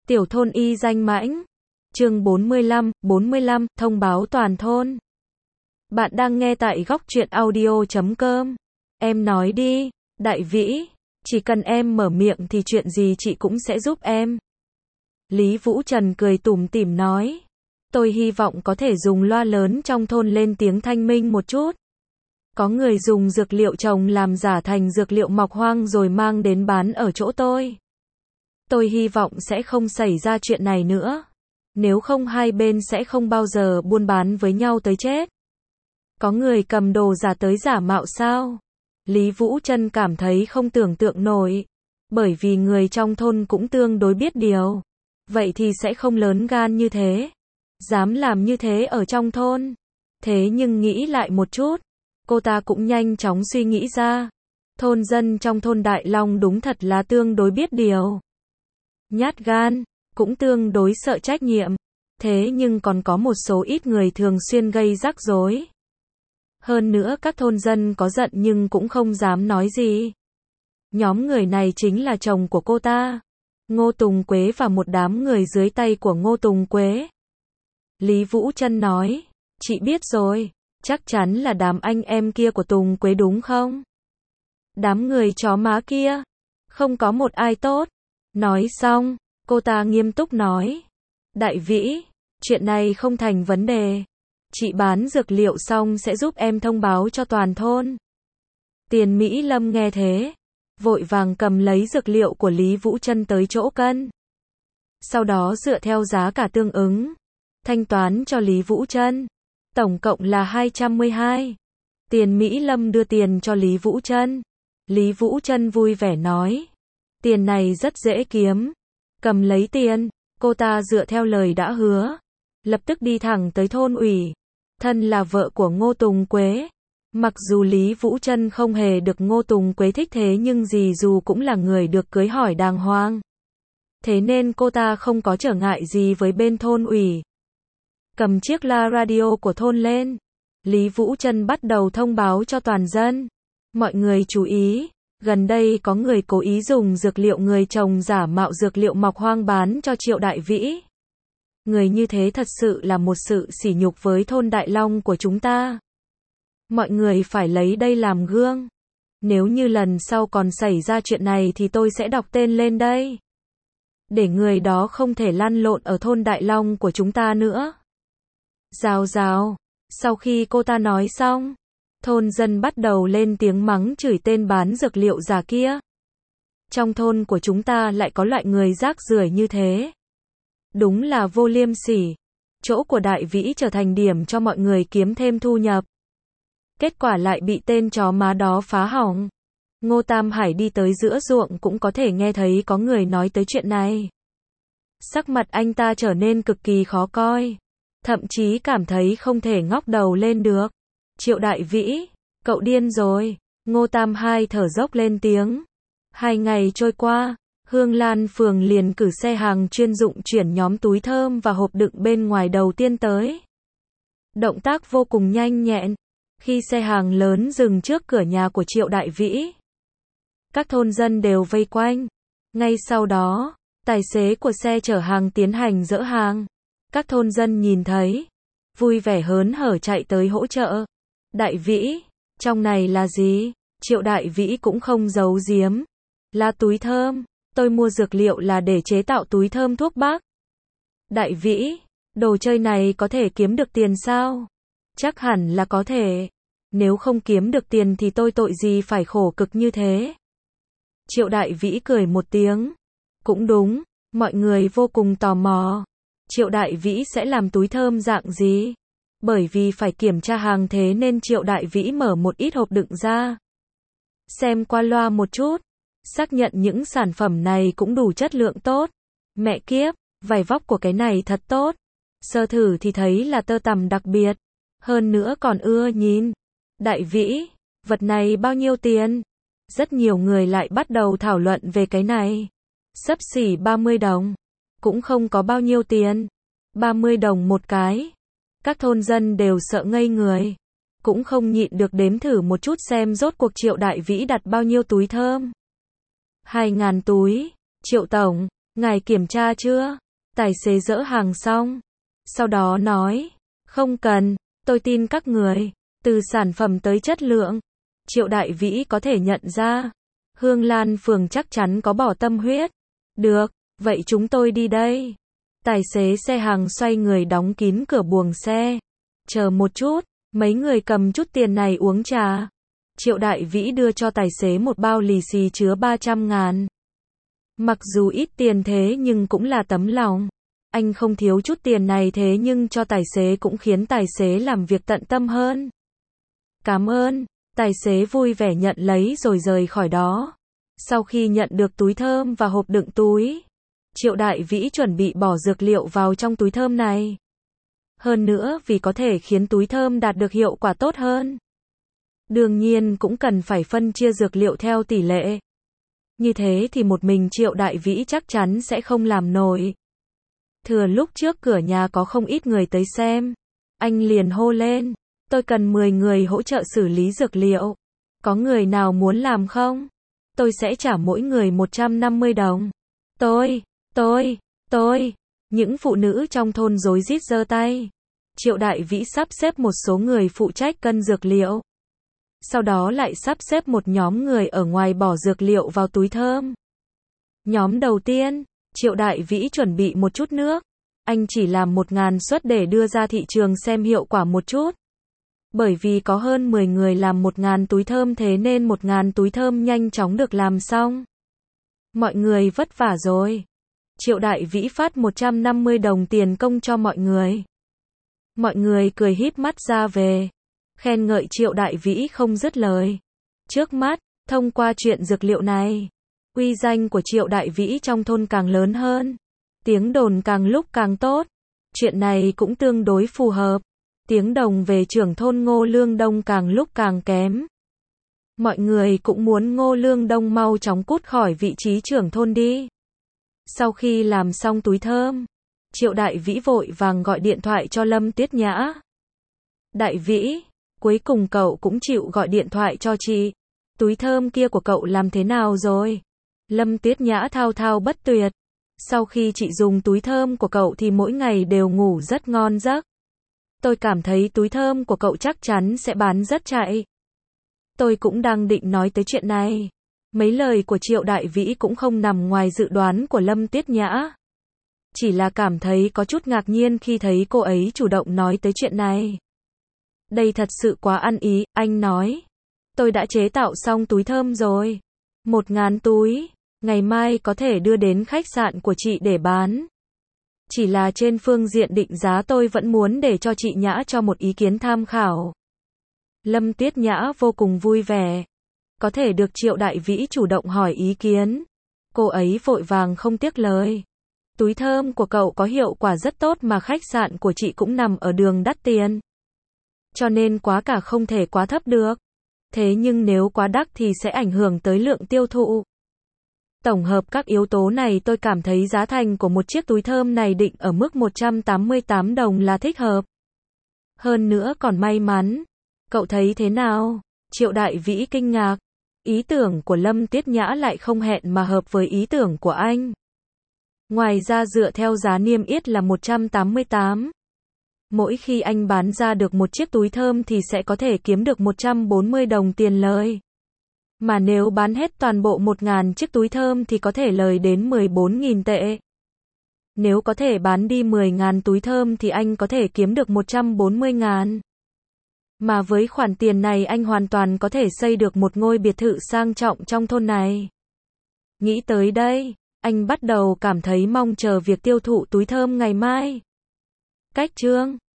Tiểu thôn y danh mãnh. Chương 45, thông báo toàn thôn. Bạn đang nghe tại góc truyện audio.com. Em nói đi, Đại Vĩ, chỉ cần em mở miệng thì chuyện gì chị cũng sẽ giúp em. Lý Vũ Trần cười tủm tỉm nói. Tôi hy vọng có thể dùng loa lớn trong thôn lên tiếng thanh minh một chút. Có người dùng dược liệu trồng làm giả thành dược liệu mọc hoang rồi mang đến bán ở chỗ tôi. Tôi hy vọng sẽ không xảy ra chuyện này nữa. Nếu không hai bên sẽ không bao giờ buôn bán với nhau tới chết. Có người cầm đồ giả tới giả mạo sao? Lý Vũ Trân cảm thấy không tưởng tượng nổi. Bởi vì người trong thôn cũng tương đối biết điều. Vậy thì sẽ không lớn gan như thế. Dám làm như thế ở trong thôn. Thế nhưng nghĩ lại một chút. Cô ta cũng nhanh chóng suy nghĩ ra. Thôn dân trong thôn Đại Long đúng thật là tương đối biết điều. Nhát gan, cũng tương đối sợ trách nhiệm. Thế nhưng còn có một số ít người thường xuyên gây rắc rối. Hơn nữa các thôn dân có giận nhưng cũng không dám nói gì. Nhóm người này chính là chồng của cô ta. Ngô Tùng Quế và một đám người dưới tay của Ngô Tùng Quế. Lý Vũ Trân nói, chị biết rồi, chắc chắn là đám anh em kia của Tùng Quế đúng không? Đám người chó má kia, không có một ai tốt. Nói xong, cô ta nghiêm túc nói, Đại Vĩ, chuyện này không thành vấn đề. Chị bán dược liệu xong sẽ giúp em thông báo cho toàn thôn. Tiền Mỹ Lâm nghe thế, vội vàng cầm lấy dược liệu của Lý Vũ Trân tới chỗ cân. Sau đó dựa theo giá cả tương ứng, thanh toán cho Lý Vũ Trân. Tổng cộng là 212. Tiền Mỹ Lâm đưa tiền cho Lý Vũ Trân. Lý Vũ Trân vui vẻ nói, tiền này rất dễ kiếm. Cầm lấy tiền, cô ta dựa theo lời đã hứa, lập tức đi thẳng tới thôn ủy. Thân là vợ của Ngô Tùng Quế. Mặc dù Lý Vũ Trân không hề được Ngô Tùng Quế thích thế nhưng dì dù cũng là người được cưới hỏi đàng hoàng. Thế nên cô ta không có trở ngại gì với bên thôn ủy. Cầm chiếc loa radio của thôn lên. Lý Vũ Trân bắt đầu thông báo cho toàn dân. Mọi người chú ý, gần đây có người cố ý dùng dược liệu người trồng giả mạo dược liệu mọc hoang bán cho Triệu Đại Vĩ. Người như thế thật sự là một sự sỉ nhục với thôn Đại Long của chúng ta. Mọi người phải lấy đây làm gương. Nếu như lần sau còn xảy ra chuyện này thì tôi sẽ đọc tên lên đây. Để người đó không thể lăn lộn ở thôn Đại Long của chúng ta nữa. Rào rào. Sau khi cô ta nói xong, thôn dân bắt đầu lên tiếng mắng chửi tên bán dược liệu giả kia. Trong thôn của chúng ta lại có loại người rác rưởi như thế. Đúng là vô liêm sỉ. Chỗ của Đại Vĩ trở thành điểm cho mọi người kiếm thêm thu nhập. Kết quả lại bị tên chó má đó phá hỏng. Ngô Tam Hải đi tới giữa ruộng cũng có thể nghe thấy có người nói tới chuyện này. Sắc mặt anh ta trở nên cực kỳ khó coi. Thậm chí cảm thấy không thể ngóc đầu lên được. Triệu Đại Vĩ, cậu điên rồi. Ngô Tam Hải thở dốc lên tiếng. 2 ngày trôi qua, Hương Lan phường liền cử xe hàng chuyên dụng chuyển nhóm túi thơm và hộp đựng bên ngoài đầu tiên tới. Động tác vô cùng nhanh nhẹn. Khi xe hàng lớn dừng trước cửa nhà của Triệu Đại Vĩ, các thôn dân đều vây quanh. Ngay sau đó, tài xế của xe chở hàng tiến hành dỡ hàng. Các thôn dân nhìn thấy, vui vẻ hớn hở chạy tới hỗ trợ. Đại Vĩ, trong này là gì? Triệu Đại Vĩ cũng không giấu giếm. Là túi thơm, tôi mua dược liệu là để chế tạo túi thơm thuốc bắc. Đại Vĩ, đồ chơi này có thể kiếm được tiền sao? Chắc hẳn là có thể. Nếu không kiếm được tiền thì tôi tội gì phải khổ cực như thế. Triệu Đại Vĩ cười một tiếng. Cũng đúng, mọi người vô cùng tò mò. Triệu Đại Vĩ sẽ làm túi thơm dạng gì? Bởi vì phải kiểm tra hàng thế nên Triệu Đại Vĩ mở một ít hộp đựng ra. Xem qua loa một chút. Xác nhận những sản phẩm này cũng đủ chất lượng tốt. Mẹ kiếp, vải vóc của cái này thật tốt. Sơ thử thì thấy là tơ tằm đặc biệt. Hơn nữa còn ưa nhìn. Đại Vĩ, vật này bao nhiêu tiền? Rất nhiều người lại bắt đầu thảo luận về cái này. Xấp xỉ 30 đồng. Cũng không có bao nhiêu tiền. 30 đồng một cái. Các thôn dân đều sợ ngây người. Cũng không nhịn được đếm thử một chút xem rốt cuộc Triệu Đại Vĩ đặt bao nhiêu túi thơm. 2.000 túi. Triệu tổng, Ngài kiểm tra chưa? Tài xế dỡ hàng xong. Sau đó nói, không cần, tôi tin các người. Từ sản phẩm tới chất lượng, Triệu Đại Vĩ có thể nhận ra. Hương Lan Phường chắc chắn có bỏ tâm huyết. Được, vậy chúng tôi đi đây. Tài xế xe hàng xoay người đóng kín cửa buồng xe. Chờ một chút, mấy người cầm chút tiền này uống trà. Triệu Đại Vĩ đưa cho tài xế một bao lì xì chứa 300.000. Mặc dù ít tiền thế nhưng cũng là tấm lòng. Anh không thiếu chút tiền này thế nhưng cho tài xế cũng khiến tài xế làm việc tận tâm hơn. Cảm ơn, tài xế vui vẻ nhận lấy rồi rời khỏi đó. Sau khi nhận được túi thơm và hộp đựng túi, Triệu Đại Vĩ chuẩn bị bỏ dược liệu vào trong túi thơm này. Hơn nữa vì có thể khiến túi thơm đạt được hiệu quả tốt hơn. Đương nhiên cũng cần phải phân chia dược liệu theo tỷ lệ. Như thế thì một mình Triệu Đại Vĩ chắc chắn sẽ không làm nổi. Thừa lúc trước cửa nhà có không ít người tới xem. Anh liền hô lên, tôi cần 10 người hỗ trợ xử lý dược liệu. Có người nào muốn làm không? Tôi sẽ trả mỗi người 150 đồng. Tôi. Những phụ nữ trong thôn rối rít giơ tay. Triệu Đại Vĩ sắp xếp một số người phụ trách cân dược liệu. Sau đó lại sắp xếp một nhóm người ở ngoài bỏ dược liệu vào túi thơm. Nhóm đầu tiên, Triệu Đại Vĩ chuẩn bị một chút nước. Anh chỉ làm 1.000 suất để đưa ra thị trường xem hiệu quả một chút. Bởi vì có hơn 10 người làm 1.000 túi thơm thế nên 1.000 túi thơm nhanh chóng được làm xong. Mọi người vất vả rồi. Triệu Đại Vĩ phát 150 đồng tiền công cho mọi người. Mọi người cười híp mắt ra về. Khen ngợi Triệu Đại Vĩ không dứt lời. Trước mắt, thông qua chuyện dược liệu này, uy danh của Triệu Đại Vĩ trong thôn càng lớn hơn. Tiếng đồn càng lúc càng tốt. Chuyện này cũng tương đối phù hợp. Tiếng đồng về trưởng thôn Ngô Lương Đông càng lúc càng kém. Mọi người cũng muốn Ngô Lương Đông mau chóng cút khỏi vị trí trưởng thôn đi. Sau khi làm xong túi thơm, Triệu Đại Vĩ vội vàng gọi điện thoại cho Lâm Tiết Nhã. Đại Vĩ, cuối cùng cậu cũng chịu gọi điện thoại cho chị. Túi thơm kia của cậu làm thế nào rồi? Lâm Tiết Nhã thao thao bất tuyệt. Sau khi chị dùng túi thơm của cậu thì mỗi ngày đều ngủ rất ngon giấc. Tôi cảm thấy túi thơm của cậu chắc chắn sẽ bán rất chạy. Tôi cũng đang định nói tới chuyện này. Mấy lời của Triệu Đại Vĩ cũng không nằm ngoài dự đoán của Lâm Tiết Nhã. Chỉ là cảm thấy có chút ngạc nhiên khi thấy cô ấy chủ động nói tới chuyện này. Đây thật sự quá ăn ý, anh nói. Tôi đã chế tạo xong túi thơm rồi. 1.000 túi. Ngày mai có thể đưa đến khách sạn của chị để bán. Chỉ là trên phương diện định giá tôi vẫn muốn để cho chị Nhã cho một ý kiến tham khảo. Lâm Tiết Nhã vô cùng vui vẻ. Có thể được Triệu Đại Vĩ chủ động hỏi ý kiến. Cô ấy vội vàng không tiếc lời. Túi thơm của cậu có hiệu quả rất tốt mà khách sạn của chị cũng nằm ở đường đắt tiền. Cho nên giá cả không thể quá thấp được. Thế nhưng nếu quá đắt thì sẽ ảnh hưởng tới lượng tiêu thụ. Tổng hợp các yếu tố này tôi cảm thấy giá thành của một chiếc túi thơm này định ở mức 188 đồng là thích hợp. Hơn nữa còn may mắn. Cậu thấy thế nào? Triệu Đại Vĩ kinh ngạc. Ý tưởng của Lâm Tiết Nhã lại không hẹn mà hợp với ý tưởng của anh. Ngoài ra dựa theo giá niêm yết là 188. Mỗi khi anh bán ra được một chiếc túi thơm thì sẽ có thể kiếm được 140 đồng tiền lời. Mà nếu bán hết toàn bộ 1.000 chiếc túi thơm thì có thể lời đến 14.000 tệ. Nếu có thể bán đi 10.000 túi thơm thì anh có thể kiếm được 140.000. Mà với khoản tiền này anh hoàn toàn có thể xây được một ngôi biệt thự sang trọng trong thôn này. Nghĩ tới đây, anh bắt đầu cảm thấy mong chờ việc tiêu thụ túi thơm ngày mai. Cách chương